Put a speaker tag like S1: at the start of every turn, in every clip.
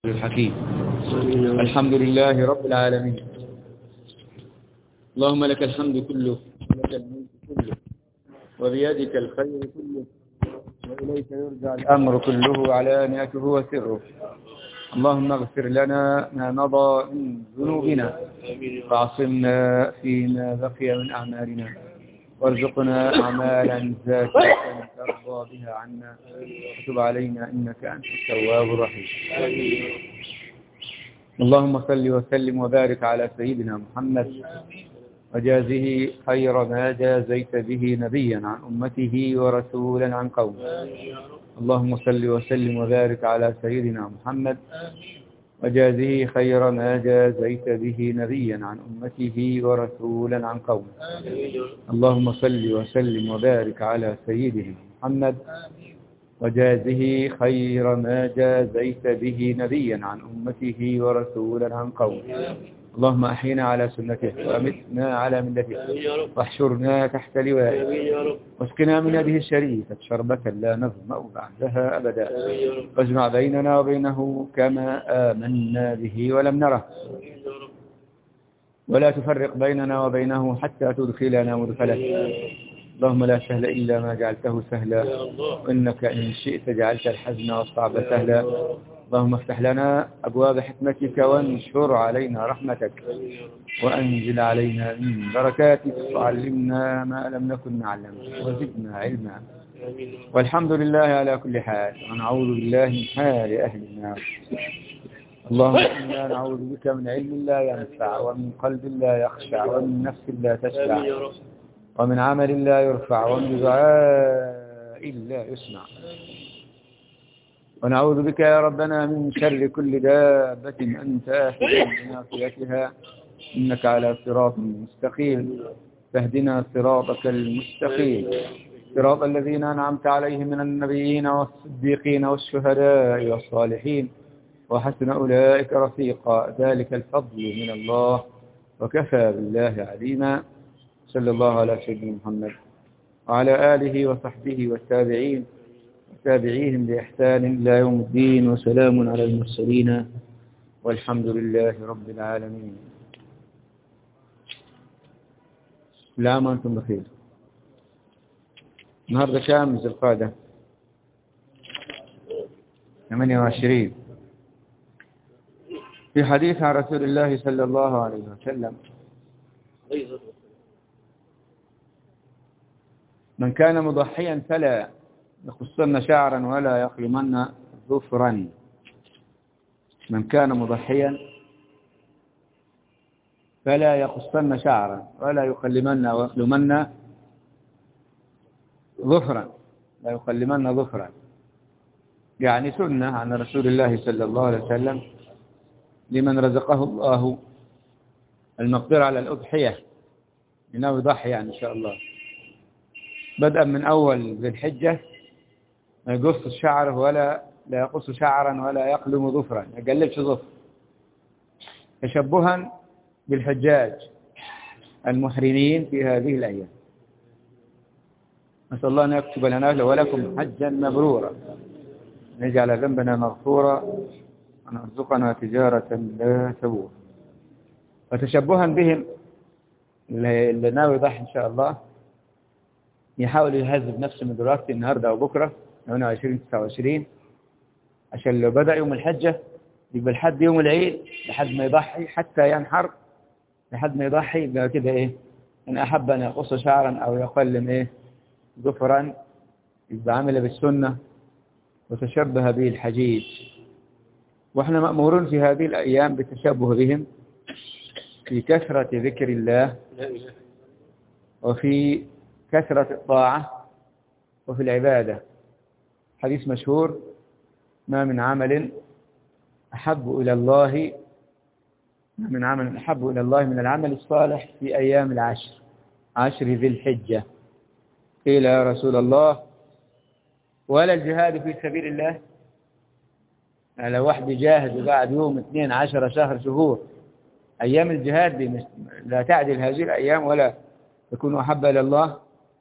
S1: الحكيم. الحمد لله رب العالمين. اللهم لك الحمد كله ولك الملك كله وبيدك الخير كله وإليك يرجع الأمر كله علانيته وسره. اللهم اغفر لنا ما مضى من ذنوبنا فاعصمنا فيما بقي من أعمالنا وارزقنا أعمالا زاكية ترضى بها عنا وتب علينا إنك أنت التواب الرحيم. اللهم صل وسلم وبارك على سيدنا محمد وجازه خير ما جازيت به نبيا عن أمته ورسولا عن قومه. اللهم صل وسلم وبارك على سيدنا محمد وجازه خير ما جازيت به نبيا عن أمته ورسولا عن قومه. اللهم صل وسلم وبارك على سيدنا محمد وجازه خير ما جازيت به نبيا عن أمته ورسولا عن قومه. اللهم أحينا على سنته وأمتنا على ملته واحشرنا تحت لوائه واسقنا من يده الشريفة شربة لا نظمأ بعدها أبدا واجمع بيننا وبينه كما آمنا به ولم نره ولا تفرق بيننا وبينه حتى تدخلنا مدخله. اللهم لا سهل إلا ما جعلته سهلا وإنك إن شئت جعلت الحزن والصعب سهلا. اللهم افتح لنا أبواب حكمتك وانشر علينا رحمتك وأنزل علينا من بركاتك وعلمنا ما لم نكن نعلم وزدنا علما. والحمد لله على كل حال ونعوذ بالله من حال أهل النار. اللهم إنا نعوذ بك من علم لا ينفع ومن قلب لا يخشع ومن نفس لا تشبع ومن عمل لا يرفع ومن دعاء لا يسمع. ونعوذ بك يا ربنا من شر كل دابة أنت آخذ بناصيتها إنك على صراط مستقيم فاهدنا صراطك المستقيم صراط الذين أنعمت عليهم من النبيين والصديقين والشهداء والصالحين وحسن أولئك رفيقا ذلك الفضل من الله وكفى بالله عليما. صلى الله على سيدنا محمد وعلى آله وصحبه والتابعين وتابعيهم بإحسان إلى يوم الدين وسلام على المرسلين والحمد لله رب العالمين. كل عام وأنتم بخير. النهارده كام ذي القعدة؟ 28. في حديث عن رسول الله صلى الله عليه وسلم من كان مضحيا فلا يقصن شعرا ولا يقلمن ظفرا. من كان مضحيا فلا يقصن شعرا ولا يقلمن ويقلمن ظفرا. لا يقلمن ظفرا يعني سنة عن رسول الله صلى الله عليه وسلم لمن رزقه الله المقدرة على الأضحية إنه يضحي يعني إن شاء الله بدءا من أول ذي الحجة ما يقص شعره ولا لا يقص شعرا ولا يقلم ظفرا ما يقلبش ظفر تشبها بالحجاج المحرمين في هذه الأيام. نسأل الله أن يكتب لنا ولكم حجا مبرورا نجعل ذنبنا مغفورا ونرزقنا تجارة لا تبور. وتشبها بهم اللي ناوي يضحي إن شاء الله يحاول يهذب نفسه من دلوقتي النهارده أو بكرة 28-29 عشان لو بدأ يوم الحجة يبقى لحد يوم العيد لحد ما يضحي حتى ينحر لحد ما يضحي يبقى كده إيه إن أحب أن يقص شعرا أو يقلم إيه ظفرا يبقى عمل بالسنة وتشبه به الحجيج. وإحنا مأمورون في هذه الأيام بالتشبه بهم في كثرة ذكر الله وفي كثرة الطاعة وفي العبادة. حديث مشهور ما من عمل أحب إلى الله من العمل الصالح في أيام عشر ذي الحجة. قيل يا رسول الله ولا الجهاد في سبيل الله؟ يعني لو واحد يجاهد وبعد يوم 12 شهور أيام الجهاد دي لا تعدل هذه الأيام ولا تكون أحب إلى الله.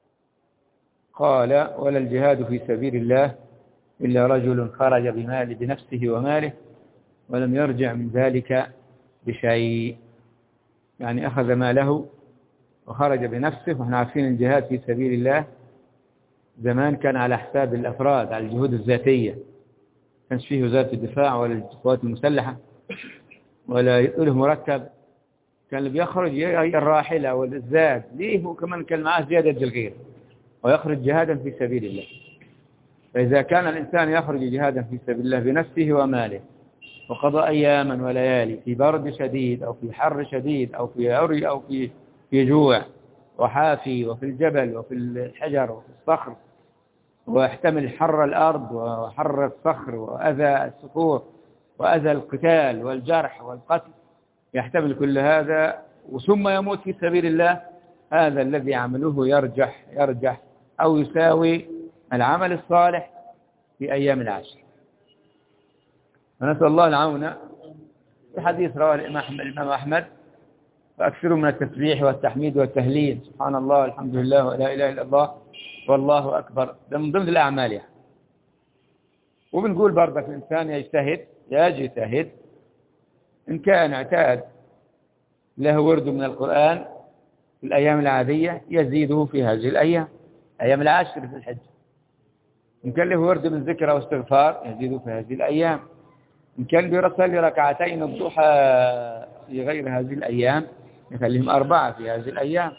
S1: قال ولا الجهاد في سبيل الله إلا رجل خرج بنفسه وماله ولم يرجع من ذلك بشيء، يعني أخذ ماله وخرج بنفسه. وإحنا عارفين الجهاد في سبيل الله زمان كان على حساب الأفراد، على الجهود الذاتية، كانش فيه وزارة الدفاع ولا القوات المسلحة ولا له مرتب. كان اللي بيخرج الراحلة والزاد ليه، وكمان كان معاه زيادة الغير، ويخرج جهادا في سبيل الله. فإذا كان الإنسان يخرج جهادا في سبيل الله بنفسه وماله، وقضى أياما وليالي في برد شديد أو في حر شديد أو في عري أو في جوع وحافي، وفي الجبل وفي الحجر وفي الصخر، ويحتمل حر الأرض وحر الصخر وأذى الصخور وأذى القتال والجرح والقتل، يحتمل كل هذا ثم يموت في سبيل الله، هذا الذي يعمله يرجح أو يساوي العمل الصالح في أيام العشر. ونسأل الله العون. في حديث رواه الإمام أحمد: فأكثروا من التسبيح والتحميد والتهليل، سبحان الله والحمد لله ولا إله إلا الله والله أكبر. ده من ضمن الأعمال يعني. وبنقول برضك الإنسان يجتهد إن كان اعتاد له ورد من القرآن في الأيام العادية يزيده في هذه الأيام، أيام العاشر في الحج. إن كان له ورد من ذكر أو استغفار يزيده في هذه الأيام. إن كان بيصلي ركعتين الضحى في غير هذه الأيام يخليهم 4 في هذه الأيام.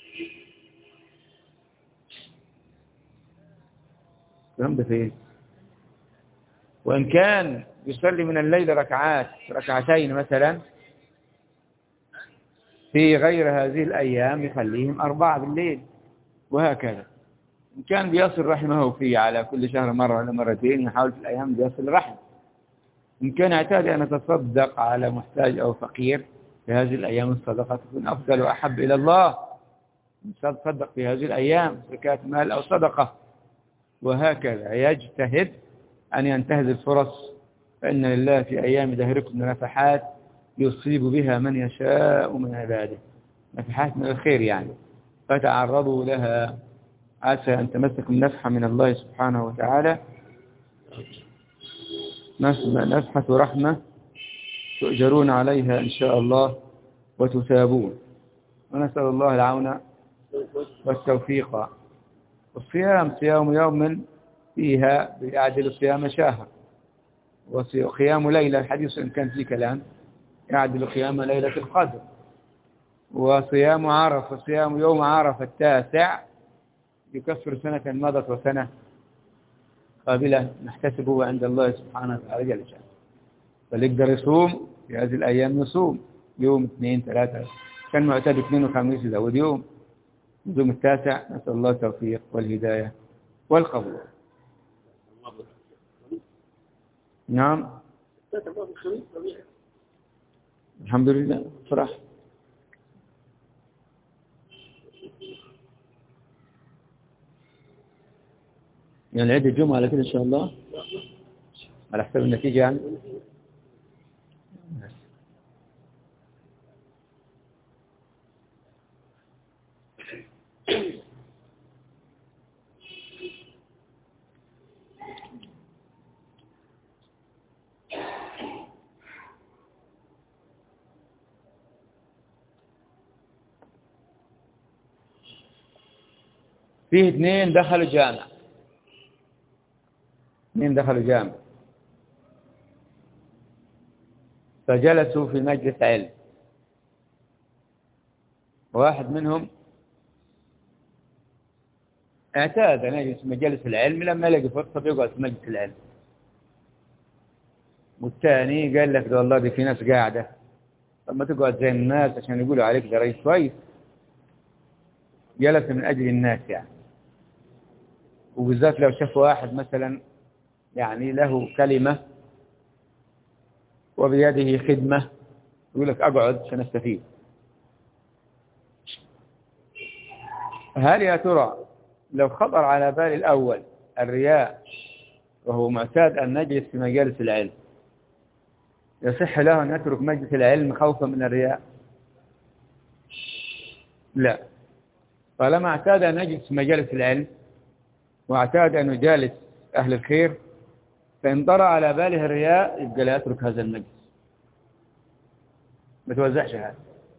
S1: الكلام ده فين؟ وإن كان يصلي من الليل ركعتين مثلا في غير هذه الأيام يخليهم 4 بالليل، وهكذا. إن كان بيصل رحمه فيه على كل شهر مرة ولا مرتين يحاول في الأيام بيصل رحم. إن كان اعتاد أن يتصدق على محتاج أو فقير في هذه الأيام الصدقة تكون أفضل وأحب إلى الله، يتصدق في هذه الأيام زكاة مال أو صدقة، وهكذا. يجتهد أن ينتهز الفرص، فإن لله في أيام دهركم نفحات يصيب بها من يشاء من عباده، نفحات من الخير يعني، فتعرضوا لها عسى أن تمسكم نفحة من الله سبحانه وتعالى، نفحة رحمة تؤجرون عليها إن شاء الله وتثابون. ونسأل الله العون والتوفيق. والصيام صيام يوم فيها يعدل صيام شهر، وقيام ليلة، الحديث إن كان فيه كلام، يعدل قيام ليلة القدر. وصيام عرفة، صيام يوم عرفة 9 يكفر سنة مضت وسنة قابلة نحتسبه عند الله سبحانه وتعالى جل جلاله. فليقدر يصوم في هذه الأيام، يصوم يوم 2 3، كان معتاد 2 و5 يزود يوم، يوم 9. نسأل الله التوفيق والهداية والقبول. نعم الحمد لله فرح. يعني عيد الجمعة على كده إن شاء الله على حسب النتيجة يعني. فيه 2 دخلوا جامع، 2 دخلوا جامع فجلسوا في مجلس علم. واحد منهم اعتاد أن يجلس في مجلس العلم، لما يلاقي فرصة بيقعد في مجلس العلم. والثاني قال لك ده والله دي في ناس قاعدة، طب ما تقعد زي الناس عشان يقولوا عليك ده رئيس كويس. جلس من أجل الناس يعني، وبالذات لو شاف واحد مثلا يعني له كلمة وبيده خدمة يقول لك أقعد عشان أستفيد. هل يا ترى لو خطر على بال الأول الرياء وهو معتاد أن نجلس في مجالس العلم، يصح له أن يترك مجلس العلم خوفا من الرياء؟ لا. طالما اعتاد أن يجلس في مجالس العلم واعتاد أن يجالس أهل الخير فإن طرأ على باله الرياء يبقى لا يترك هذا المجلس، ما توزعش هذا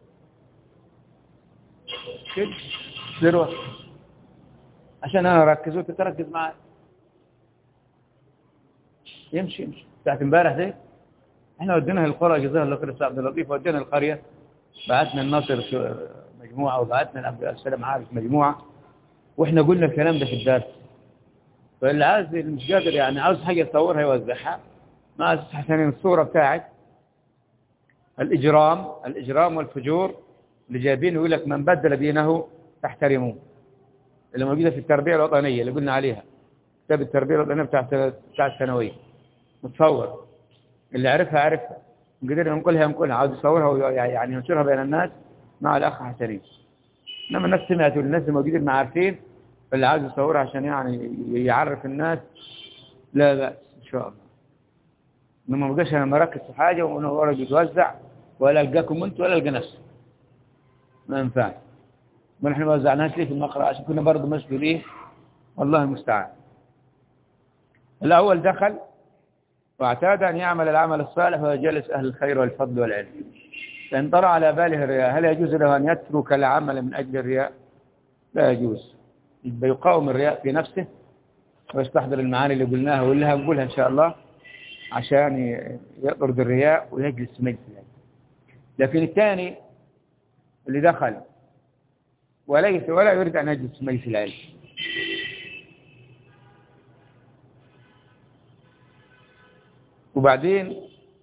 S1: كده ذروة عشان أنا أركز وأنت تركز معي. يمشي ساعة امبارح دي احنا ودينا القرى جزاها الله خير السيد عبد اللطيف، ودينا القرية، بعتنا الناصر مجموعة وبعتنا العبد السلام عارف مجموعة، واحنا قلنا الكلام ده في الدرس. فاللي عايز مش قادر يعني عاوز حاجة يصورها يوزعها مع أساس حسنين الصورة بتاعت الإجرام والفجور اللي جايبين يقول لك من بدل دينه تحترموه، اللي موجودة في التربية الوطنية اللي قلنا عليها، كتاب التربية الوطنية بتاع الثانوية متصور، اللي عرفها قدرنا ننقلها عاوز يصورها يعني ينشرها بين الناس مع الأخ حسنين. إنما الناس سمعت والناس الموجودين ما عارفين، اللي عاوز يصورها عشان يعني يعرف الناس لا بأس إن شاء الله. إنما ما بقاش أنا مركز في حاجة وأنا ورا بيتوزع ولا ألقاكم أنت ولا ألقى نفسي، ما ينفعش. ما نحن ما وزعناش ليه في المقرأة عشان كنا برضه مسؤولين، والله المستعان. الأول دخل واعتاد أن يعمل العمل الصالح ويجلس أهل الخير والفضل والعلم. فإن طرأ على باله الرياء هل يجوز له أن يترك العمل من أجل الرياء؟ لا يجوز. يقاوم الرياء في نفسه ويستحضر المعاني اللي قلناها واللي هنقولها إن شاء الله عشان يطرد الرياء ويجلس مجلس العلم. لكن الثاني اللي دخل ولا يريد أن يجلس مجلس العلم، وبعدين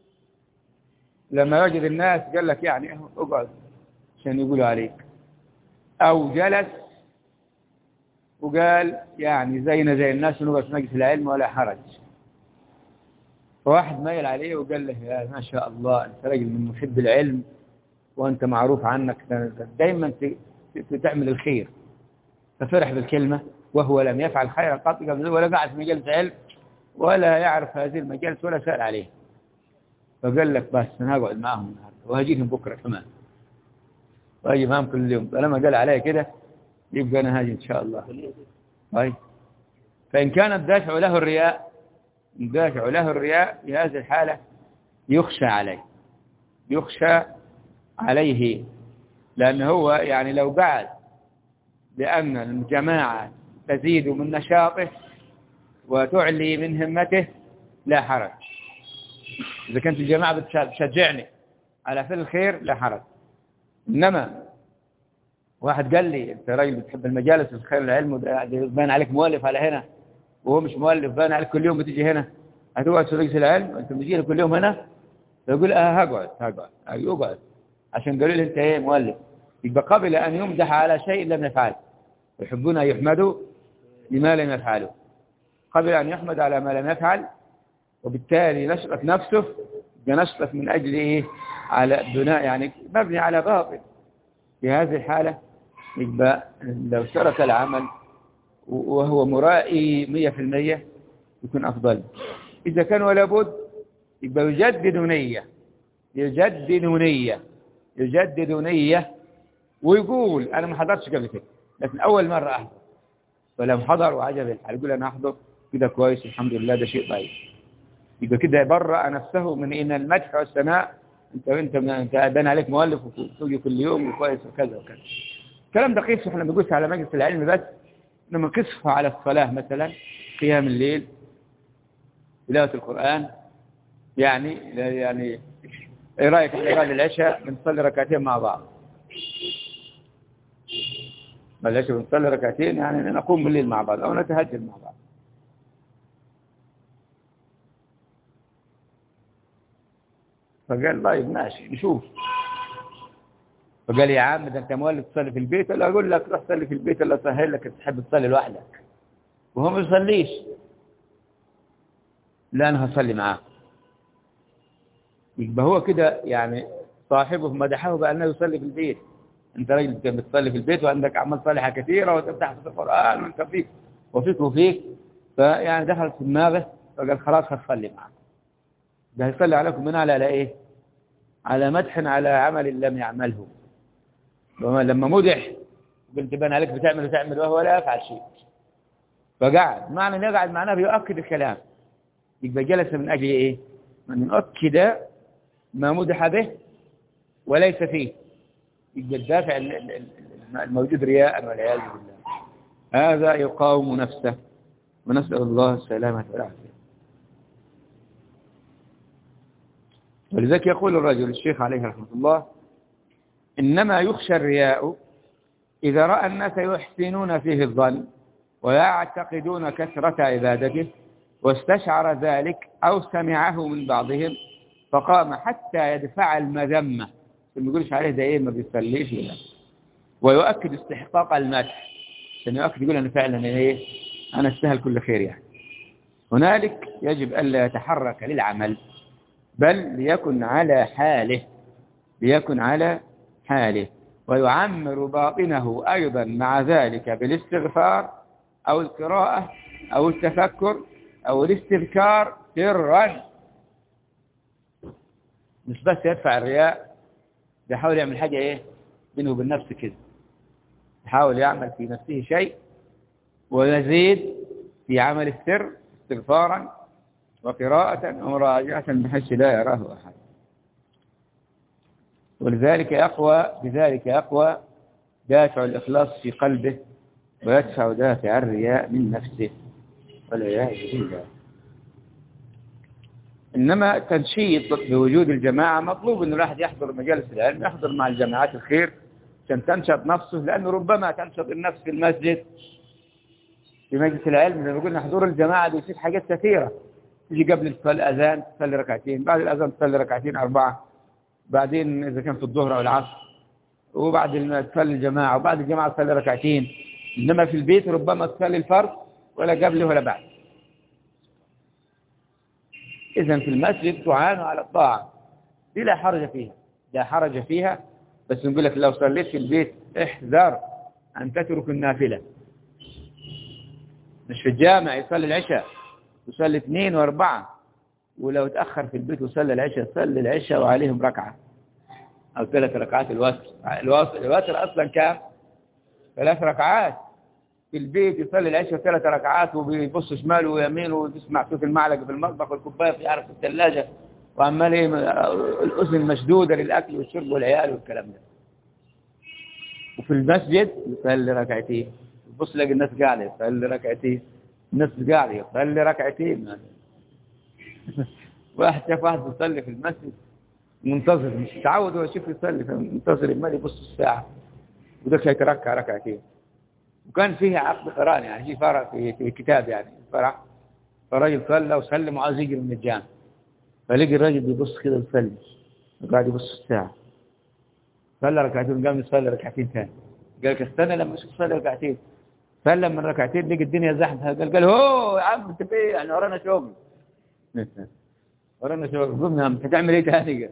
S1: لما يجد الناس قال لك يعني اقعد عشان يقولوا عليك، أو جلس وقال يعني زينا زي الناس ونقعد في مجلس العلم ولا حرج. فواحد مايل عليه وقال له يا ما شاء الله أنت راجل من محب العلم وأنت معروف عنك دايما تعمل الخير، ففرح بالكلمة وهو لم يفعل خيرا قط ولا قاعد في مجلس علم ولا يعرف هذه المجالس ولا سأل عليه. فقال لك بس أنا هقعد معهم النهارده وهجيهم بكرة كمان وأجي معهم كل يوم. فلما قال علي كده يبقى أنا هاجي إن شاء الله. طيب فإن كان الدافع له الرياء في هذه الحالة يخشى عليه لأنه هو يعني لو قعد لأن الجماعة تزيد من نشاطه وتعلي من همته لا حرج. إذا كانت الجماعة بتشجعني على فعل الخير لا حرج. إنما واحد قال لي أنت راجل بتحب المجالس والخير العلم وبان عليك مؤلف على هنا وهو مش مؤلف، بان عليك كل يوم بتيجي هنا هتقعد في مجلس العلم وأنت بتجي كل يوم هنا، فيقول هقعد عشان قالوا لي أنت إيه مؤلف. يبقى قبل أن يمدح على شيء لم يفعل، يحبون أن يحمدوا لما لم يفعلوا، قبل أن يحمد على ما لم يفعل، وبالتالي نشرت نفسه نشرت من أجل إيه على بناء يعني مبني على باطل. في هذه الحالة يبقى لو ترك العمل وهو مرائي 100% يكون أفضل. إذا كان ولا بد يبقى يجدد نية ويقول أنا ما حضرتش قبل كده لكن أول مرة أحضر، فلو حضر وعجب الحال يقول أنا أحضر كده كويس الحمد لله ده شيء طيب. يبقى كده يبرأ نفسه من إن المدح والثناء أنت بان عليك مؤلف وتوجي كل يوم وكويس وكذا وكذا. الكلام ده قيسه احنا بنقولش على مجلس العلم بس، إنما قيسه على الصلاة مثلا، قيام الليل، تلاوة القرآن. يعني ايه رايك في بعد العشاء بنصلي ركعتين مع بعض؟ بعد العشاء بنصلي ركعتين يعني نقوم بالليل مع بعض أو نتهجد مع بعض. فقال طيب ماشي نشوف. فقال يا عم ده انت مولد تصلي في البيت ولا اقول لك روح صلي في البيت ولا اسهل لك تحب تصلي لوحدك وهو ما يصليش؟ لا انا هصلي معاه. يبقى هو كده يعني صاحبه مدحه بأنه يصلي في البيت. انت راجل بتصلي في البيت وعندك اعمال صالحه كثيره وتفتح في القران وانت فيك فيعني دخل في دماغه فقال خلاص هصلي معاه. ده هيصلي عليكم من على ايه؟ على مدح على عمل لم يعمله. لما مدح قلت بان عليك بتعمل وهو لا يفعل شيء، فقعد معنى ان يقعد معناه بيؤكد الكلام يبقى جلس من أجل إيه؟ من يؤكد ما مدح به وليس فيه، يبقى الدافع الموجود رياء والعياذ بالله. هذا يقاوم نفسه، ونسأل الله السلامة والعافية. ولذلك يقول الرجل الشيخ عليه رحمة الله: إنما يخشى الرياء إذا رأى الناس يحسنون فيه الظن ويعتقدون كثرة عبادته، واستشعر ذلك أو سمعه من بعضهم فقام حتى يدفع المذمة، ما يقولش عليه ده إيه ما بيصليش ولا، ويؤكد استحقاق المدح، عشان يؤكد يقول أنا فعلا إيه أنا استاهل كل خير يعني. هنالك يجب ألا يتحرك للعمل، بل ليكن على حاله، ليكن على حاله، ويعمر باطنه أيضا مع ذلك بالاستغفار أو القراءة أو التفكر أو الاستذكار سرا، مش بس يدفع الرياء، بيحاول يعمل حاجة إيه بينه وبين نفسه كده، يحاول يعمل في نفسه شيء ويزيد في عمل السر استغفارا وقراءة ومراجعة بحيث لا يراه أحد. ولذلك بذلك يقوى دافع الإخلاص في قلبه، ويدفع دافع الرياء من نفسه والعياذ بالله. إنما التنشيط بوجود الجماعة مطلوب أن الواحد يحضر مجالس العلم، يحضر مع الجماعات الخير عشان تنشط نفسه، لأنه ربما تنشط النفس في المسجد في مجلس العلم زي ما قلنا حضور الجماعة بيصير حاجات كثيرة، تيجي قبل الأذان تصلي ركعتين، بعد الأذان تصلي ركعتين 4، بعدين إذا كان في الظهر أو العصر، وبعد ما تصلي الجماعة، وبعد الجماعة تصلي ركعتين. إنما في البيت ربما تصلي الفرض ولا قبله ولا بعد. إذن في المسجد تعان على الطاعة دي لا حرج فيها، لا حرج فيها، بس نقول لك لو صليت في البيت احذر أن تترك النافلة. مش في الجامع يصلي العشاء يصلي 2 و4، ولو تأخر في البيت وصلي العشاء صلي العشاء وعليهم ركعة أو 3 ركعات الوتر. الوتر أصلا كام؟ 3 ركعات. في البيت يصلي العشاء 3 ركعات وبيبص شماله ويمينه ويسمع صوت المعلقة في المطبخ والكوباية في عرف الثلاجة، وعمال الأذن مشدودة للأكل والشرب والعيال والكلام ده. وفي المسجد يصلي ركعتين، يبص لقى الناس قاعدة يصلي ركعتين، الناس قاعدة يصلي ركعتين. واحد شاف واحد يصلي في المسجد منتظر، مش تعود هو يشوف يصلي، منتظر المال يبص الساعة وده يتركع ركعتين. وكان فيها عقد قران يعني في فرع في كتاب يعني فرع، فالراجل صلى وسلم وعايز يجري من الجامع، فلقي الراجل بيبص كده يصلي وقاعد يبص الساعة، صلى ركعتين قام يصلي ركعتين ثاني، قال لك استنى لما اشوف صلي ركعتين. سلم من ركعتين لقى الدنيا زحمه، قال هو يا عم انت ايه يعني ورانا شغل ورانا شغل، قمنا انت هتعمل ايه ثاني؟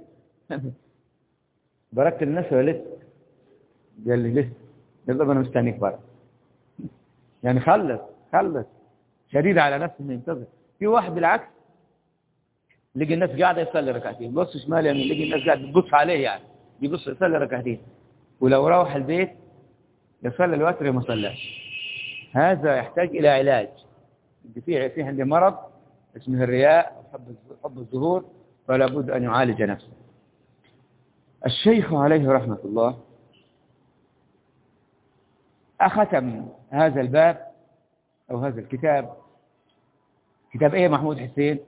S1: بركت الناس ولا لسه؟ قال لي لسه. قال طب انا مستنيك بره يعني خلص شديد على نفسه انه ينتظر. في واحد بالعكس لقي الناس قاعده يصلي ركعتين، بص شمال يعني لقي الناس قاعده تبص عليه يعني بيبص يصلي ركعتين، ولو روح البيت يصلي الوتر ما صلاش. هذا يحتاج الى علاج. في عنده مرض اسمه الرياء حب الظهور، فلا بد ان يعالج نفسه. الشيخ عليه رحمه الله أختم هذا الباب أو هذا الكتاب، كتاب إيه محمود حسين؟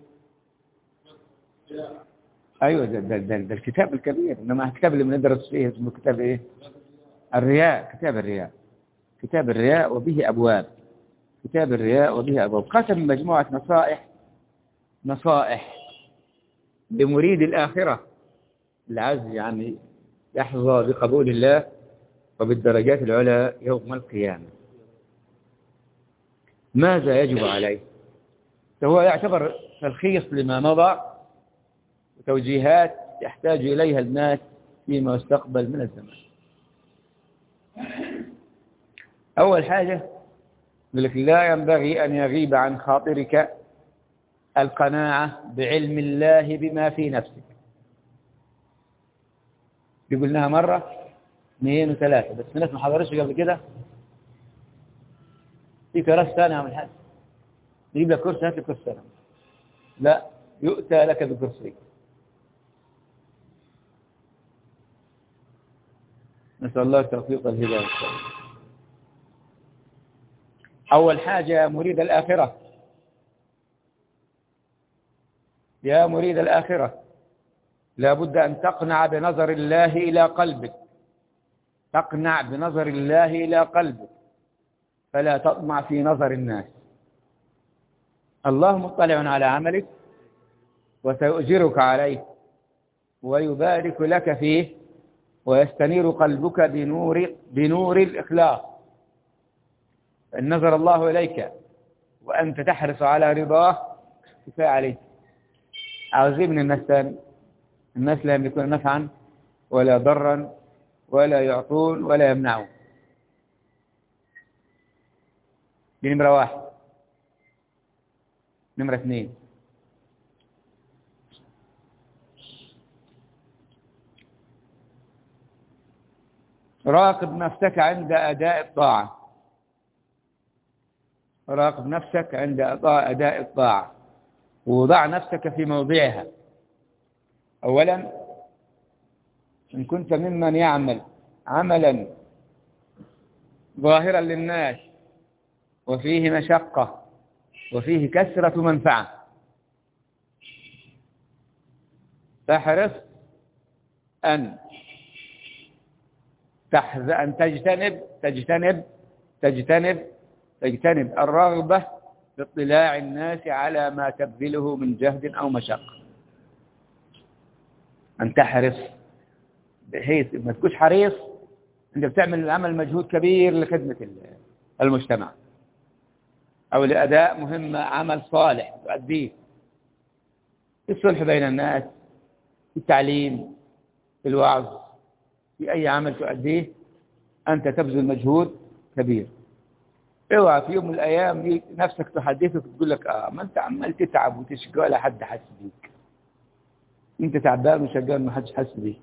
S1: أيوة ده الكتاب الكبير، إنما الكتاب اللي بندرس فيه اسمه كتاب إيه؟ الرياء. كتاب الرياء وبه أبواب. كتاب الرياء وبه أبواب. ختم مجموعة نصائح لمريد الآخرة العز يعني يحظى بقبول الله وبالدرجات العلى يوم القيامة. ماذا يجب عليه؟ فهو يعتبر تلخيص لما مضى وتوجيهات يحتاج إليها الناس فيما يستقبل من الزمان. أول حاجة يقول لك لا ينبغي أن يغيب عن خاطرك القناعة بعلم الله بما في نفسك. قلناها مرة 2 و3، بس الناس ما حضرش قبل كده. في كراس ثانية من حد يجيب لك كرسي، هات لي كرسي ثاني لا، يؤتى لك بكرسي. نسأل الله التوفيق والهداية. أول حاجة يا مريد الآخرة، يا مريد الآخرة، لا بد أن تقنع بنظر الله إلى قلبك، تقنع بنظر الله إلى قلبك، فلا تطمع في نظر الناس. الله مطلع على عملك وسيؤجرك عليه ويبارك لك فيه ويستنير قلبك بنور الإخلاص. إن نظر الله إليك وأنت تحرص على رضاه كفاية عليك. عاوزين من الناس ثاني؟ الناس لا يملكون نفعا ولا ضرا ولا يعطون ولا يمنعون. دي نمرة واحد. نمرة اثنين، راقب نفسك عند أداء الطاعة. راقب نفسك عند أداء الطاعة ووضع نفسك في موضعها. أولا، إن كنت ممن يعمل عملا ظاهرا للناس وفيه مشقة وفيه كثرة منفعة، فاحرص أن تجتنب الرغبة في اطلاع الناس على ما تبذله من جهد أو مشقة. أن تحرص بحيث ما تكونش حريص أنت بتعمل العمل مجهود كبير لخدمة المجتمع أو لأداء مهمة، عمل صالح تؤديه في الصلح بين الناس، في التعليم، في الوعظ، في أي عمل تؤديه أنت تبذل مجهود كبير. اوعى في يوم من الأيام نفسك تحدثك تقول لك ما أنت عمال تتعب وتشقى ولا حد حس بيك. أنت تعبان وشقان ما حدش حس بيك.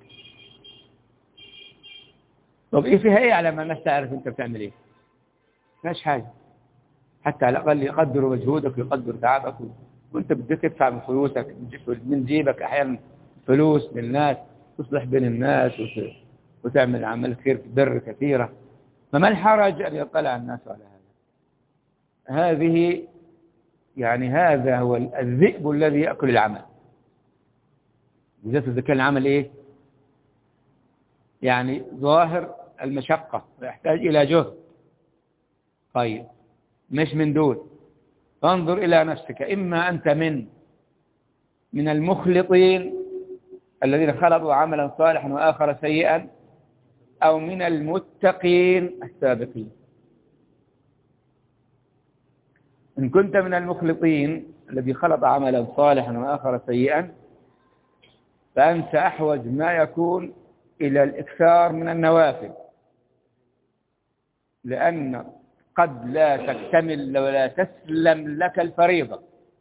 S1: طب إيه فيها إيه على ما الناس تعرف أنت بتعمل إيه؟ ماش حاجة. حتى على الأقل يقدروا مجهودك ويقدروا تعبك، وأنت بدك تدفع من فلوسك من جيبك أحيانا فلوس للناس تصلح بين الناس وتعمل عمل خير بر كثيرة. فما الحرج أن يطلع الناس على هذا؟ هذا هو الذئب الذي يأكل العمل. بالذات إذا كان العمل إيه؟ يعني ظاهر المشقة ويحتاج إلى جهد. طيب مش من دول. فانظر إلى نفسك، إما أنت من المخلطين الذين خلطوا عملا صالحا وآخر سيئا، أو من المتقين السابقين. إن كنت من المخلطين الذي خلط عملا صالحا وآخر سيئا فأنت أحوج ما يكون إلى الإكثار من النوافل، لأن قد لا تكتمل ولا تسلم لك الفريضة.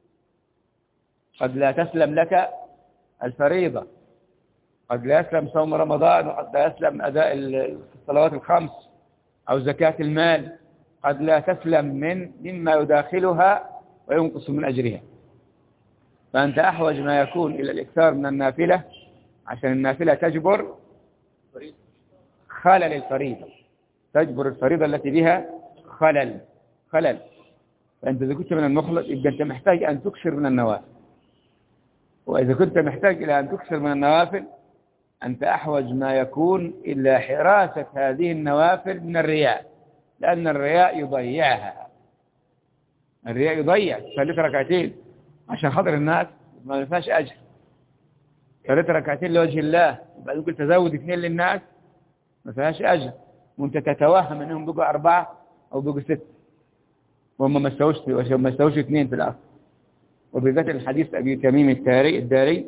S1: قد لا تسلم لك الفريضة، قد لا يسلم صوم رمضان، وقد لا يسلم أداء الصلوات الخمس أو زكاة المال، قد لا تسلم مما يداخلها وينقص من أجرها. فأنت أحوج ما يكون إلى الإكثار من النافلة، عشان النافلة تجبر خلل الفريضة، تجبر الفريضة التي بها خلل. فأنت إذا كنت من المخلط يبقى أنت محتاج أن تكثر من النوافل، وإذا كنت محتاج إلى أن تكثر من النوافل أنت أحوج ما يكون إلى حراسة هذه النوافل من الرياء، لأن الرياء يضيعها. الرياء يضيع. صليت ركعتين عشان خاطر الناس ما فيهاش أجر، صليت ركعتين لوجه الله وبعدين قلت تزود 2 للناس ما فيهاش أجر، وأنت تتوهم أنهم بقوا 4 أو بقوا 6 وهم ما استووش 2 في الأصل. وبذات الحديث أبي تميم الداري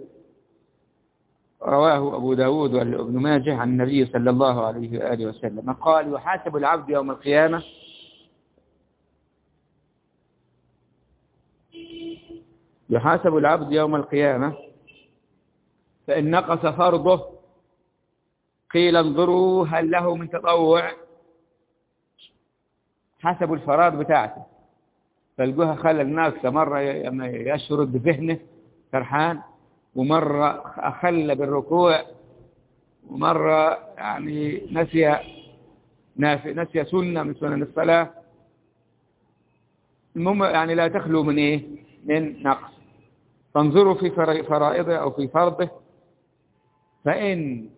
S1: رواه أبو داود وابن ماجه عن النبي صلى الله عليه وآله وسلم قال: يحاسب العبد يوم القيامة فإن نقص فرضه قيل انظروا هل له من تطوع. حسبوا الفرائض بتاعته فلقوها خلى الناس مرة يشرد بذهنه سرحان، ومرة أخل بالركوع، ومرة يعني نسي سنة من سنن الصلاة. المهم يعني لا تخلو من إيه؟ من نقص. فانظروا في فرائضه أو في فرضه، فإن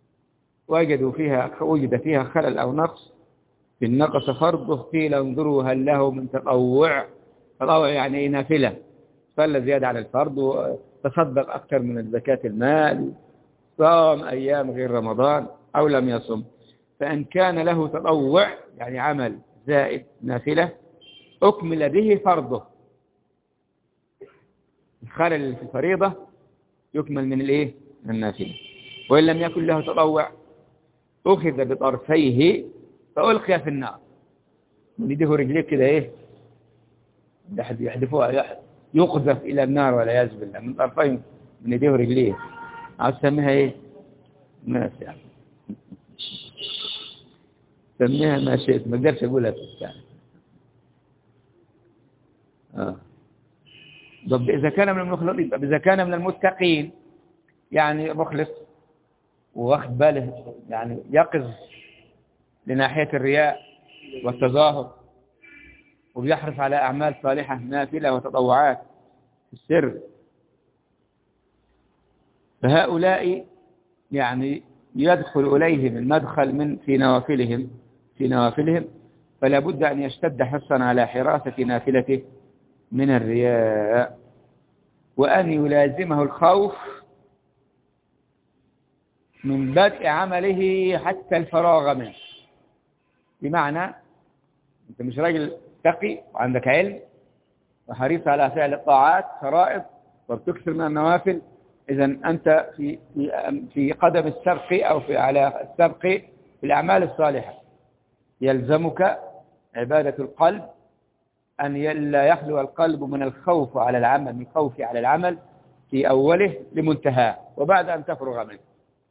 S1: وجد فيها خلل أو نقص، إن نقص فرضه قيل انظروا هل له من تطوع. تطوع يعني نافلة، صلى زيادة على الفرض، وتصدق أكثر من زكاة المال، صام أيام غير رمضان أو لم يصم. فإن كان له تطوع يعني عمل زائد نافلة أكمل به فرضه. الخلل في الفريضة يكمل من الإيه؟ من النافلة. وإن لم يكن له تطوع أخذ بطرفيه فألقي في النار. من يده رجليه كده إيه؟ يحدفوها، يقذف إلى النار والعياذ بالله من طرفين من يده رجليه. عاوز تسميها إيه؟ ناس يعني سميها ما شئت، ما اقدرش أقولها في الثاني. طب إذا كان من المخلصين، طب إذا كان من المتقين يعني مخلص واخد باله، يعني يقظ لناحية الرياء والتظاهر، وبيحرص على أعمال صالحة نافلة وتطوعات في السر، فهؤلاء يعني يدخل إليهم المدخل في نوافلهم، فلا بد أن يشتد حرصا على حراسة نافلته من الرياء، وأن يلازمه الخوف من بدء عمله حتى الفراغ منه. بمعنى أنت مش راجل تقي وعندك علم وحريص على فعل الطاعات فرائض وبتكثر من النوافل، إذا أنت في قدم السبق أو على السبق في الأعمال الصالحة. يلزمك عبادة القلب، أن لا يخلو القلب من الخوف على العمل، من الخوف على العمل في أوله لمنتهاه وبعد أن تفرغ منه.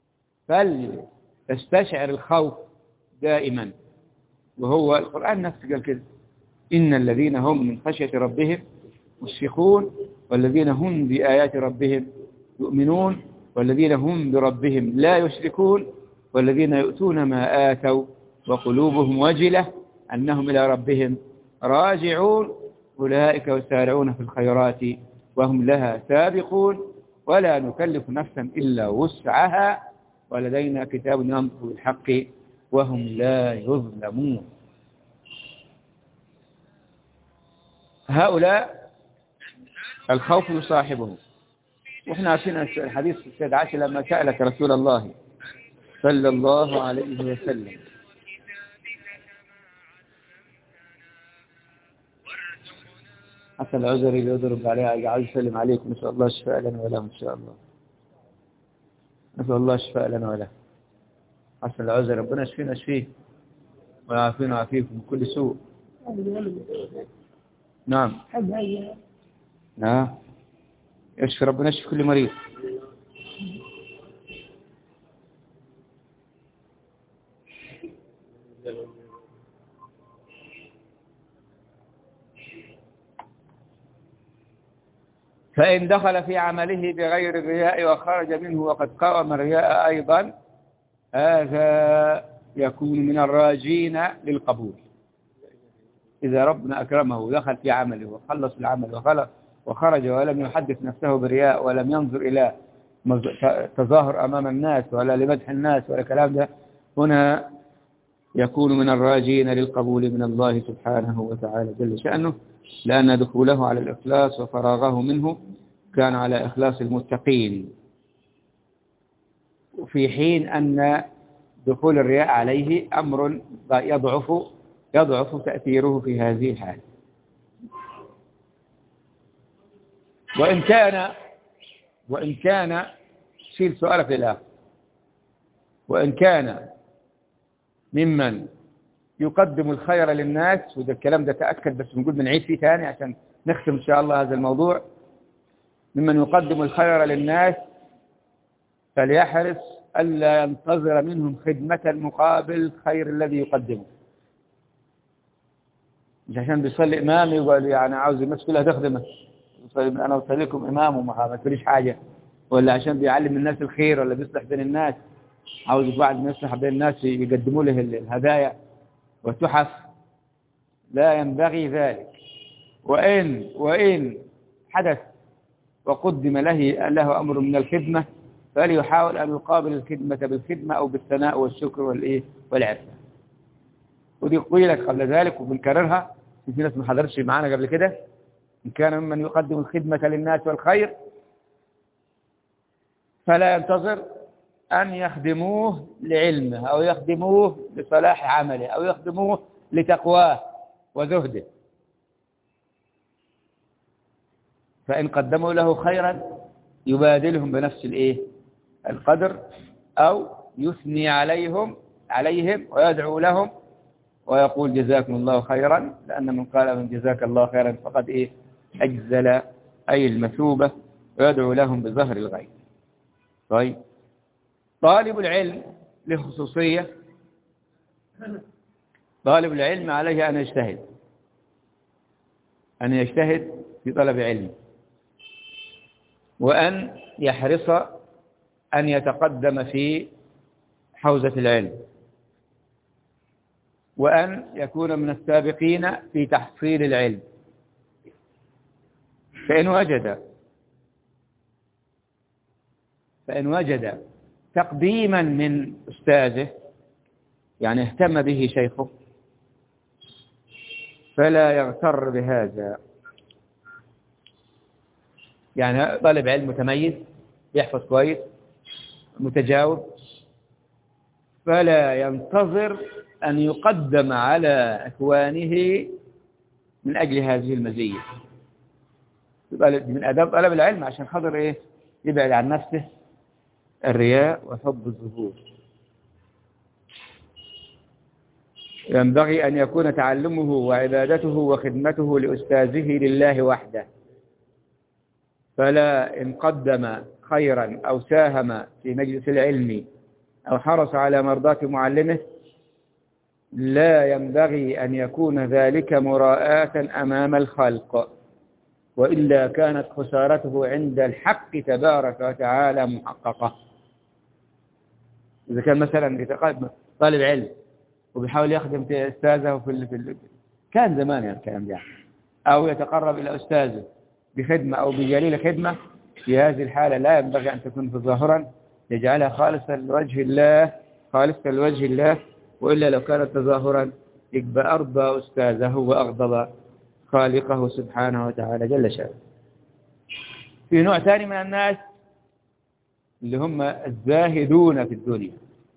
S1: فلتستشعر الخوف دائما، وهو القرآن نفسه قال كده: إن الذين هم من خشية ربهم مشفقون والذين هم بآيات ربهم يؤمنون والذين هم بربهم لا يشركون والذين يؤتون ما آتوا وقلوبهم وجلة أنهم إلى ربهم راجعون أولئك يسارعون في الخيرات وهم لها سابقون ولا نكلف نفسا إلا وسعها ولدينا كتاب ينطق بالحق وهم لا يظلمون. هؤلاء الخوف يصاحبهم. وإحنا عارفين الحديث السيدة عائشة لما سألت رسول الله صلى الله عليه وسلم حتى العذر اللي يضرب عليها يقعد يسلم عليكم، نسأل الله الشفاء لنا وله إن شاء الله، نسأل الله الشفاء لنا وله. حتى العذر ربنا يشفينا شفيه ويعافينا ويعافيكم من كل سوء. نعم يشفي ربنا، يشفي كل مريض. فإن دخل في عمله بغير الرياء وخرج منه وقد قام الرياء أيضا هذا يكون من الراجين للقبول. إذا ربنا أكرمه ودخل في عمله وخلص العمل وخرج ولم يحدث نفسه برياء ولم ينظر إلى تظاهر أمام الناس ولا لمدح الناس ولا كلام ده، هنا يكون من الراجين للقبول من الله سبحانه وتعالى جل شأنه، لأن دخوله على الإخلاص وفراغه منه كان على إخلاص المتقين، وفي حين أن دخول الرياء عليه أمر يضعف تأثيره في هذه الحالة. وإن كان شيل سؤالك للآخر، وإن كان ممن يقدم الخير للناس، وده الكلام ده تأكد بس نقول بنعيد فيه ثاني عشان نختم إن شاء الله هذا الموضوع، ممن يقدم الخير للناس فليحرص ألا ينتظر منهم خدمة مقابل الخير الذي يقدمه. مش عشان بيصلي إمامي يقول يعني عاوز الناس كلها تخدمه أنا أصليكم إمام ما تقوليش حاجة، ولا عشان بيعلم الناس الخير، ولا بيصلح بين الناس، عاوز بعد ما يصلح بين الناس يقدموا له الهدايا والتحف. لا ينبغي ذلك. وإن حدث وقدم له أمر من الخدمة، فليحاول أن يقابل الخدمة بالخدمة أو بالثناء والشكر والعرفة. ودي قيلت قبل ذلك وبنكررها، في ناس ما حضرتش معانا قبل كده. إن كان ممن يقدم الخدمة للناس والخير فلا ينتظر أن يخدموه لعلمه أو يخدموه لصلاح عمله أو يخدموه لتقواه وزهده. فإن قدموا له خيرا يبادلهم بنفس القدر، أو يثني عليهم ويدعو لهم ويقول جزاكم الله خيرا، لأن من قال من جزاك الله خيرا فقد أجزل أي المثوبة، ويدعو لهم بظهر الغيب. طيب، طالب العلم له خصوصية. طالب العلم عليه أن يجتهد في طلب علم، وأن يحرص أن يتقدم في حوزة العلم، وأن يكون من السابقين في تحصيل العلم. فإن وجد تقديما من أستاذه، يعني اهتم به شيخه، فلا يغتر بهذا. يعني طالب علم متميز يحفظ كويس متجاوب، فلا ينتظر أن يقدم على إخوانه من أجل هذه المزية. من آداب طلب العلم عشان خاطر يبعد عن نفسه الرياء وحب الظهور. ينبغي أن يكون تعلمه وعبادته وخدمته لأستاذه لله وحده، فلا إن قدم خيرا أو ساهم في مجلس العلم أو حرص على مرضاة معلمه، لا ينبغي أن يكون ذلك مراءة أمام الخلق، وإلا كانت خسارته عند الحق تبارك وتعالى محققة. إذا كان مثلا طالب علم وبيحاول يخدم أستاذه كان زمان يعني الكلام ده، أو يتقرب إلى أستاذه بخدمة أو بجليل خدمة، في هذه الحالة لا ينبغي أن تكون تظاهرا، يجعلها خالصة لوجه الله، وإلا لو كانت تظاهرا يبقى أرضى أستاذه وأغضب خالقه سبحانه وتعالى جل شأنه. في نوع ثاني من الناس اللي هم الزاهدون في الدنيا.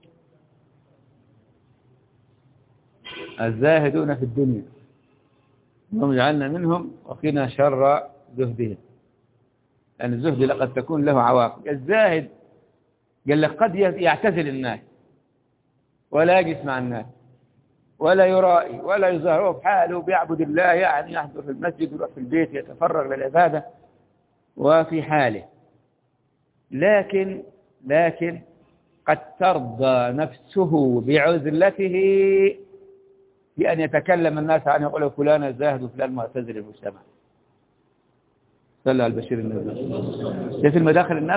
S1: اللهم جعلنا منهم وقنا شر زهدهم، لأن الزهد لقد تكون له عواقب. الزاهد قال لك قد يعتزل الناس ولا يجلس مع الناس ولا يرائي ولا يظاهر، هو بحاله بيعبد الله، يعني يحضر في المسجد ويروح في البيت يتفرغ للعبادة وفي حاله. لكن قد ترضى نفسه بعزلته بأن يتكلم الناس عن يقولوا فلان زاهد وفلان معتزل المجتمع. صلى على البشير النبي. ده في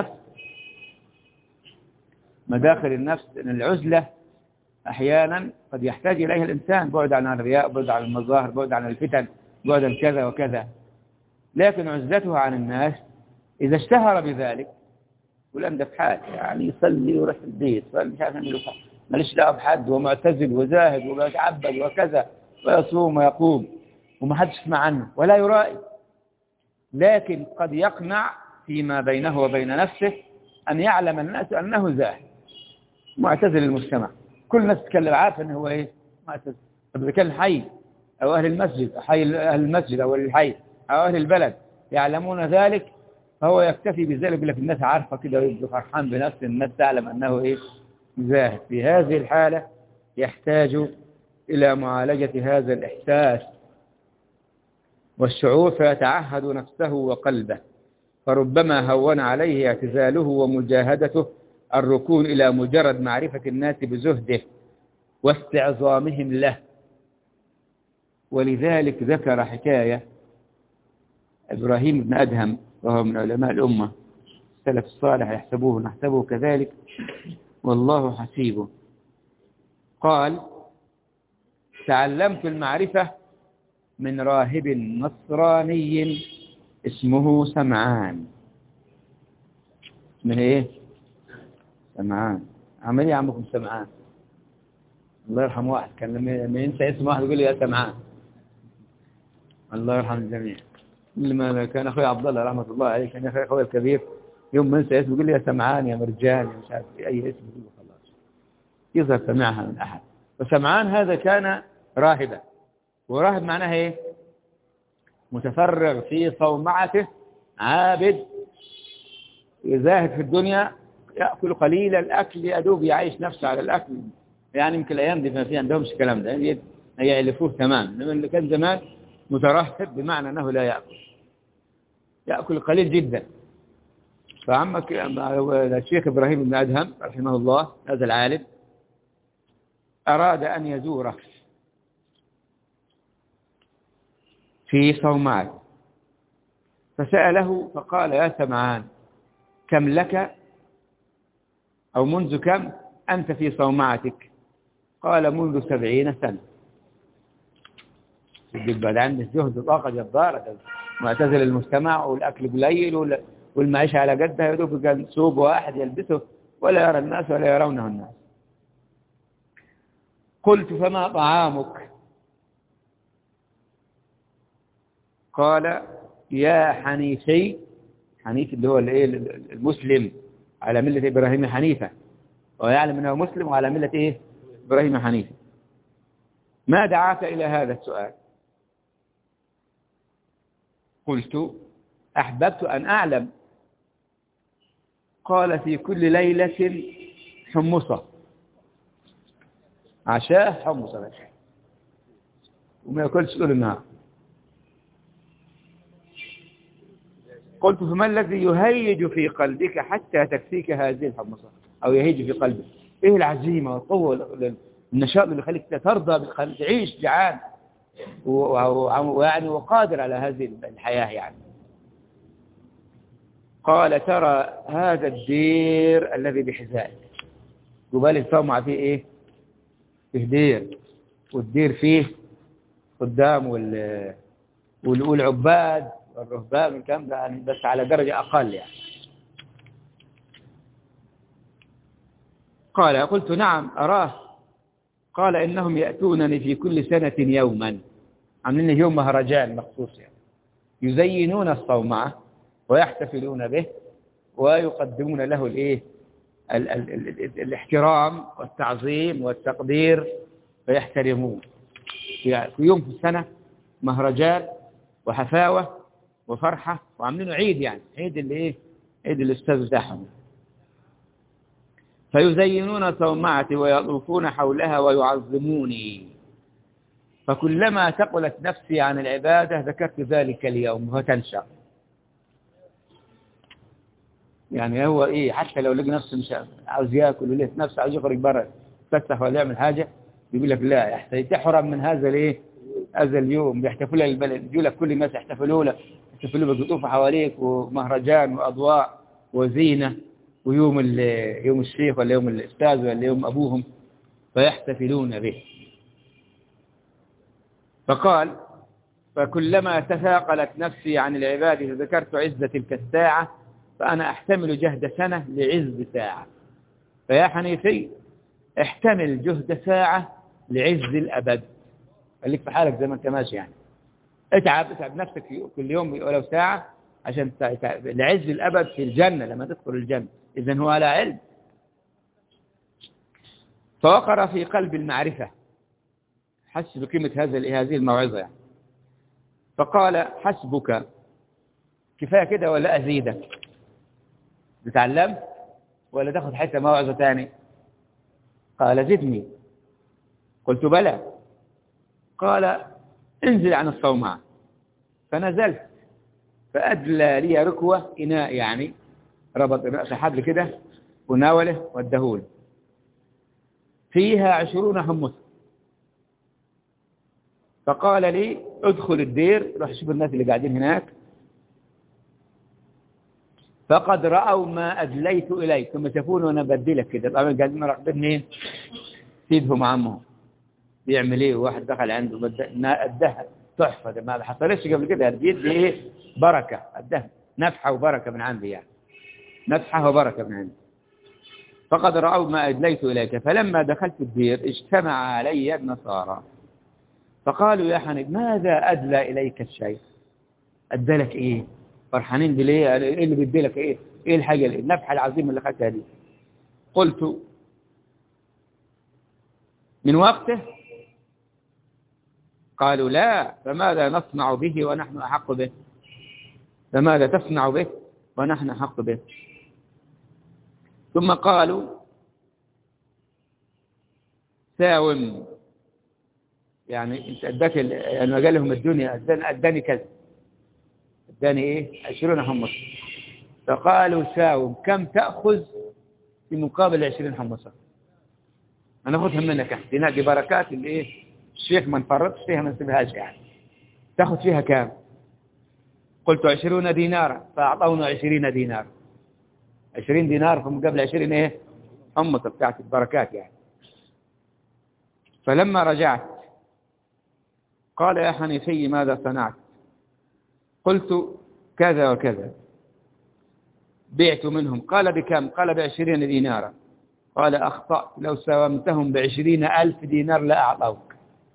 S1: مداخل النفس ان العزلة أحيانا قد يحتاج إليها الإنسان، بعد عن الرياء، بعد عن المظاهر، بعد عن الفتن، بعد عن كذا وكذا. لكن عزلته عن الناس إذا اشتهر بذلك ولم في حال، يعني يصلي ويروح البيت، مش عارف يعمل ماليش دعوه بحد، ومعتزل وزاهد ويتعبد وكذا ويصوم ويقوم وما حدش يسمع عنه ولا يرائي. لكن قد يقنع فيما بينه وبين نفسه أن يعلم الناس أنه زاهد معتزل المجتمع. كل الناس تتكلم عارف أنه هو معتزل. طب إذا كان حي أو أهل المسجد، أهل المسجد أو الحي أو أهل البلد يعلمون ذلك، فهو يكتفي بذلك، لكن الناس عارفة كده ويبقى فرحان بنفسه، الناس تعلم أنه زاهد. في هذه الحالة يحتاج إلى معالجة هذا الإحساس والشعور، فيتعهد نفسه وقلبه، فربما هون عليه اعتزاله ومجاهدته الركون إلى مجرد معرفة الناس بزهده واستعظامهم له. ولذلك ذكر حكاية إبراهيم بن أدهم وهو من علماء الأمة السلف الصالح يحسبوه نحسبه كذلك والله حسيبه. قال: تعلمت المعرفة من راهب نصراني اسمه سمعان. من إيه؟ سمعان. عمل إيه عمكم سمعان؟ الله يرحم واحد كان لما ينسى اسم واحد يقول لي يا سمعان. الله يرحم الجميع. لما كان أخوي عبد الله رحمة الله عليه كان أخوي الكبير يوم ما ينسى اسم يقول لي يا سمعان يا مرجان يا مش عارف أي اسم يقول له خلاص يظهر سمعها من أحد. وسمعان هذا كان راهبا، وراهب معناها إيه؟ متفرغ في صومعته، عابد يزاهد في الدنيا، يأكل قليل الأكل يدوب يعيش نفسه على الأكل. يعني يمكن الأيام دي ما في عندهمش الكلام ده، يعلفوه تمام. إنما اللي كان زمان مترهب بمعنى أنه لا يأكل قليل جدا. فعمك الشيخ إبراهيم بن أدهم رحمه الله هذا العالم أراد أن يزوره في صومعته، فسأله فقال: يا سمعان، كم لك أو منذ كم أنت في صومعتك؟ قال: منذ 70 سنة. يبقى عنده جهد وطاقة جبارة، معتزل المجتمع والأكل قليل والمعيشة على قدها، يدوب كان ثوب واحد يلبسه ولا يرى الناس ولا يرونه الناس. قلت: فما طعامك؟ قال: يا حنيفي. حنيف اللي هو المسلم على ملة إبراهيم حنيفة، ويعلم أنه مسلم وعلى ملة إيه؟ إبراهيم حنيفة. ما دعاك إلى هذا السؤال؟ قلت: أحببت أن أعلم. قال: في كل ليلة حمصة، عشاء حمصة وما يأكلش طول النهار. قلت: فما الذي يهيج في قلبك حتى تكفيك هذه الحمصة، أو يهيج في قلبك؟ إيه العزيمة والقوة والنشاط اللي يخليك ترضى تعيش جعان ويعني وقادر على هذه الحياة يعني؟ قال: ترى هذا الدير الذي بحذائك. قبال الصومعة فيه إيه؟ فيه دير، والدير فيه قدام والعباد والرهبان والكلام ده يعني بس على درجة أقل يعني. قال: قلت: نعم أراه. قال: إنهم يأتونني في كل سنة يوما، عاملين يوم مهرجان مخصوص يعني، يزينون الصومعة ويحتفلون به ويقدمون له الايه الاحترام والتعظيم والتقدير، فيحترمون في يوم في السنة مهرجان وحفاوة وفرحة، وعاملينه عيد يعني عيد اللي ايه عيد الأستاذ بتاعهم. فيزينون صومعتي ويطوفون حولها ويعظموني، فكلما ثقلت نفسي عن العبادة ذكرت ذلك اليوم فتنشأ. يعني هو ايه حتى لو لقى نفسه مش عاوز ياكل وليه نفسه عاوز يخرج بره يتفسح ولا يعمل حاجة، يقول لك لا يحتاج تحرم من هذا الايه هذا اليوم. بيحتفلوا البلد يقول لك كل الناس يحتفلوا له، يحتفلوا بقطوفة حواليك ومهرجان وأضواء وزينة، ويوم يوم الشيخ ولا يوم الأستاذ ولا يوم أبوهم فيحتفلون به. فقال: فكلما تثاقلت نفسي عن العبادة ذكرت عز تلك الساعة، فأنا أحتمل جهد سنة لعز ساعة. فيا حنيفي احتمل جهد ساعة لعز الأبد. خليك في حالك زي ما انت ماشي يعني، اتعب نفسك كل يوم ولو ساعة عشان لعز الأبد في الجنة لما تدخل الجنة. إذن هو على علم. فوقر في قلب المعرفة، حس بقيمة هذه الموعظة يعني. فقال: حسبك، كفاية كده ولا أزيدك؟ تتعلم ولا تاخذ حتى موعظة تاني؟ قال: زدني. قلت: بلى. قال: انزل عن الصومعة. فنزلت، فأدلى لي ركوة إناء يعني ربط رأس حبل كده وناوله والدهول فيها 20 حمص. فقال لي: ادخل الدير، روح شوف الناس اللي قاعدين هناك فقد رأوا ما أدليت إليك، ثم شافوني وأنا بدلك كده. طبعا قاعدين مراقبين سيدهم عمهم بيعمل إيه. واحد دخل عنده أدها تحفة، ده ما حصلش قبل كده، بيدي إيه بركة، أدها نفحة وبركة من عندي، يعني نفحة وبركة من عندي. فقد رأوا ما أدليت إليك. فلما دخلت الدير اجتمع علي النصارى فقالوا يا حنيف ماذا أدلى إليك الشيخ؟ أدلك إيه؟ فرحانين بليه؟ إيه اللي بيدلك إيه؟ إيه الحاجة النفحة العظيمة اللي خدتها دي؟ قلت من وقته؟ قالوا لا. فماذا نصنع به ونحن أحق به؟ فماذا تصنع به ونحن أحق به؟ ثم قالوا ساوم، يعني انت اداك يعني قال لهم الدنيا اداني كذا، اداني ايه 20 حمص. فقالوا ساوم كم تأخذ في مقابل 20 حمصة؟ انا اخذها منك احسن، دي بركات اللي ايه الشيخ ما نفرطش فيها ما نسيبهاش، يعني تاخذ فيها كام؟ قلت 20 دينارا. فاعطونا 20 دينار، 20 دينار في مقابل 20 ايه حمصة بتاعت البركات يعني. فلما رجعت قال يا حنيفي ماذا صنعت؟ قلت كذا وكذا، بعت منهم. قال بكم؟ قال ب20 دينارا. قال أخطأت، لو ساومتهم ب20,000 دينار لأعطوك.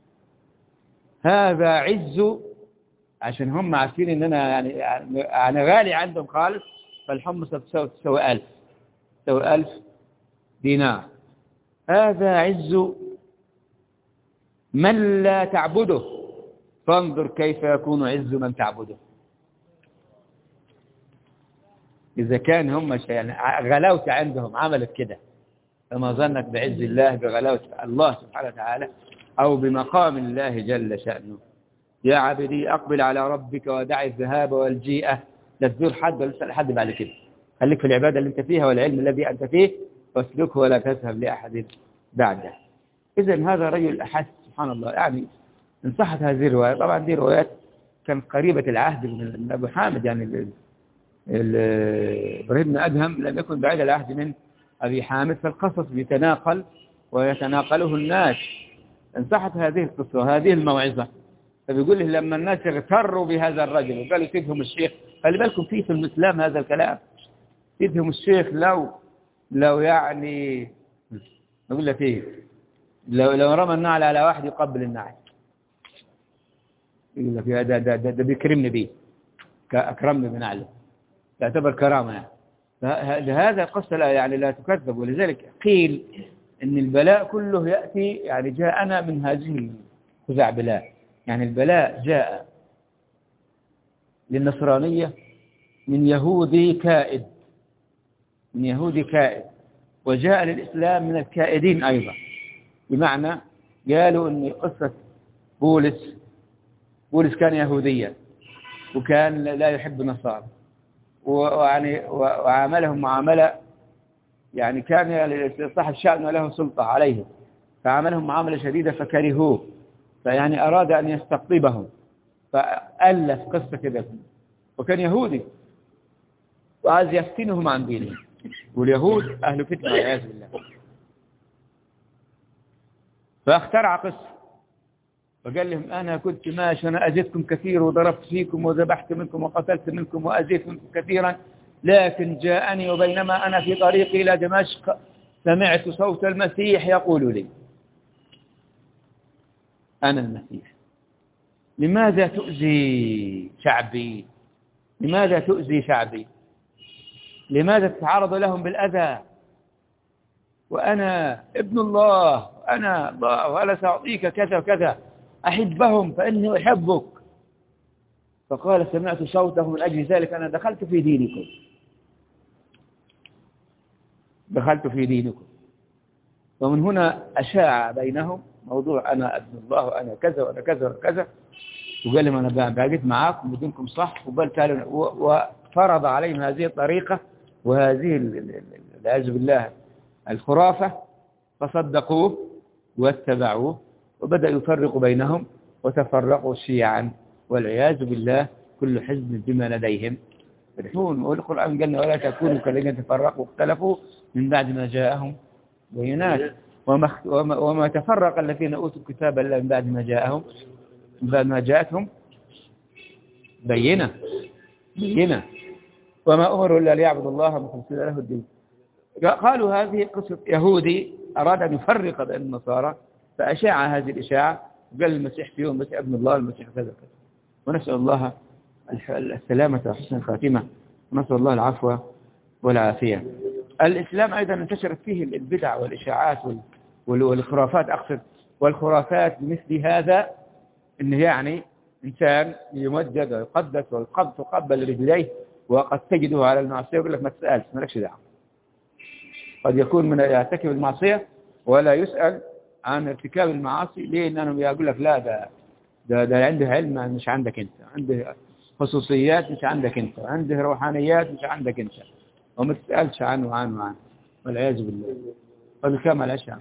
S1: هذا عز، عشان هم عارفين ان انا غالي عندهم خالص. فالحمصة تسوي 1000، تسوي 1000 دينار. هذا عز من لا تعبده، فانظر كيف يكون عز من تعبده. إذا كان هم يعني غلاوة عندهم عملت كده، فما ظنك بعز الله، بغلاوة الله سبحانه وتعالى أو بمقام الله جل شأنه. يا عبدي أقبل على ربك ودع الذهاب والجيئة. لا تزور حد ولا تسأل حد بعد كده، خليك في العبادة اللي أنت فيها والعلم الذي أنت فيه، واسلكه ولا تذهب لأحد بعده. إذن هذا رجل أحس سبحان الله. يعني إن صحت هذه الرواية، طبعا دي روايات كانت قريبة العهد من أبو حامد، يعني إبراهيم بن أدهم لم يكن بعيد العهد من أبي حامد، فالقصص يتناقل ويتناقله الناس. إن صحت هذه القصة وهذه الموعظة، فبيقول له لما الناس اغتروا بهذا الرجل وقالوا سيدهم الشيخ، خلي بالكم في الإسلام هذا الكلام، سيدهم الشيخ لو يعني نقول لك ايه، لو رمى النعل على واحد يقبل النعل، يقول لك ده بيكرمني بيه، أكرمني بنعله، تعتبر كرامة يعني. هذا قصة يعني لا تكذب. ولذلك قيل إن البلاء كله يأتي، يعني جاءنا من هذه الخزعبلاء. يعني البلاء جاء للنصرانية من يهودي كائد، من يهودي كائد، وجاء للإسلام من الكائدين أيضا. بمعنى قالوا إن قصة بولس كان يهوديا وكان لا يحب النصارى، وعاملهم معاملة، يعني كان صاحب شأن وله سلطة عليهم، فعاملهم معاملة شديدة فكرهوه، فيعني أراد أن يستقطبهم، فألف قصة كده. وكان يهودي وعايز يفتنهم عن دينهم، واليهود أهل فتنة والعياذ بالله. فاخترع قصة وقال لهم أنا كنت ماشي، أنا أذيتكم كثير وضربت فيكم وذبحت منكم وقتلت منكم وأذيت منكم كثيرا، لكن جاءني وبينما أنا في طريقي إلى دمشق سمعت صوت المسيح يقول لي أنا المسيح، لماذا تؤذي شعبي؟ لماذا تؤذي شعبي؟ لماذا تتعرض لهم بالأذى؟ وأنا ابن الله، أنا الله، وأنا سأعطيك كذا وكذا، أحبهم فإني أحبك. فقال سمعت صوته من أجل ذلك أنا دخلت في دينكم، دخلت في دينكم. ومن هنا أشاع بينهم موضوع أنا ابن الله وأنا كذا وأنا كذا وكذا، وقال لهم أنا باقيت معاكم بدينكم صح، وفرض عليهم هذه الطريقة وهذه العياذ بالله الخرافة، فصدقوه واتبعوه، وبدأوا يفرقوا بينهم وتفرقوا شيعا والعياذ بالله، كل حزب بما لديهم فرحون. والقرآن قالنا ولا تكونوا كالذين تفرقوا واختلفوا من بعد ما جاءهم بينات وما تفرق الذين أوتوا الكتاب إلا من بعد ما جاءهم، من بعد ما جاءتهم بينة وما أمروا إلا ليعبدوا الله مخلصين له الدين. قالوا هذه قصة يهودي أراد أن يفرق بين النصارى فأشاع هذه الإشاعة وقال المسيح فيهم المسيح ابن الله المسيح كذا كذا. ونسأل الله السلامة وحسن الخاتمة ونسأل الله العفو والعافية. الإسلام أيضا انتشرت فيه البدع والإشاعات والخرافات، أقصد والخرافات بمثل هذا، إنه يعني إنسان يمجد ويقدس وتقبل رجليه وقد تجده على المعصية يقول لك ما تسألش مالكش دعوة. قد يكون من يرتكب المعصية ولا يسأل عن ارتكاب المعاصي. ليه؟ لأنه يقول لك لا ده عنده علم مش عندك أنت، عنده خصوصيات مش عندك أنت، عنده روحانيات مش عندك أنت، وما تسألش عنه والعياذ بالله. فبكام الأشياء.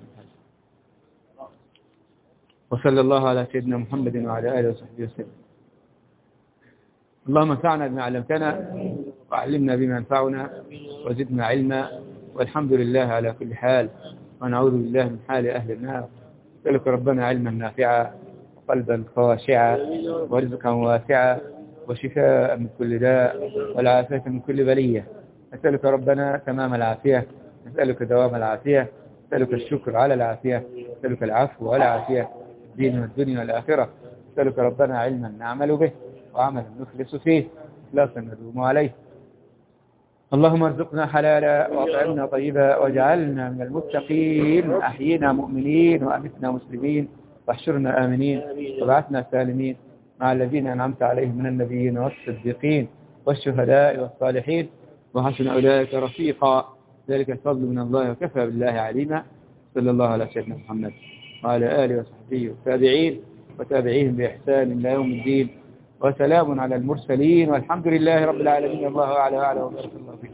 S1: وصلى الله على سيدنا محمد وعلى آله وصحبه وسلم. اللهم انفعنا بما علمتنا وعلمنا بما ينفعنا وزدنا علما، والحمد لله على كل حال، ونعوذ بالله من حال أهل النار. نسألك ربنا علما نافعا وقلبا خاشعا ورزقا واسعا وشفاء من كل داء والعافية من كل بلية. نسألك ربنا تمام العافية، نسألك دوام العافية، نسألك الشكر على العافية، نسألك العفو والعافية الدين والدنيا والآخرة. نسألك ربنا علما نعمل به وعملا نخلص فيه إخلاصا ندوم عليه. اللهم ارزقنا حلالا واطعمنا طيبا واجعلنا من المتقين، أحيينا مؤمنين وأمتنا مسلمين واحشرنا آمنين وابعثنا سالمين مع الذين أنعمت عليهم من النبيين والصديقين والشهداء والصالحين وحسن أولئك رفيقا. ذلك الفضل من الله وكفى بالله عليما. صلى الله على سيدنا محمد وعلى آله وصحبه والتابعين وتابعيهم بإحسان إلى يوم الدين، وسلام على المرسلين والحمد لله رب العالمين. الله أعلى وأعلى وبارك الله فيك.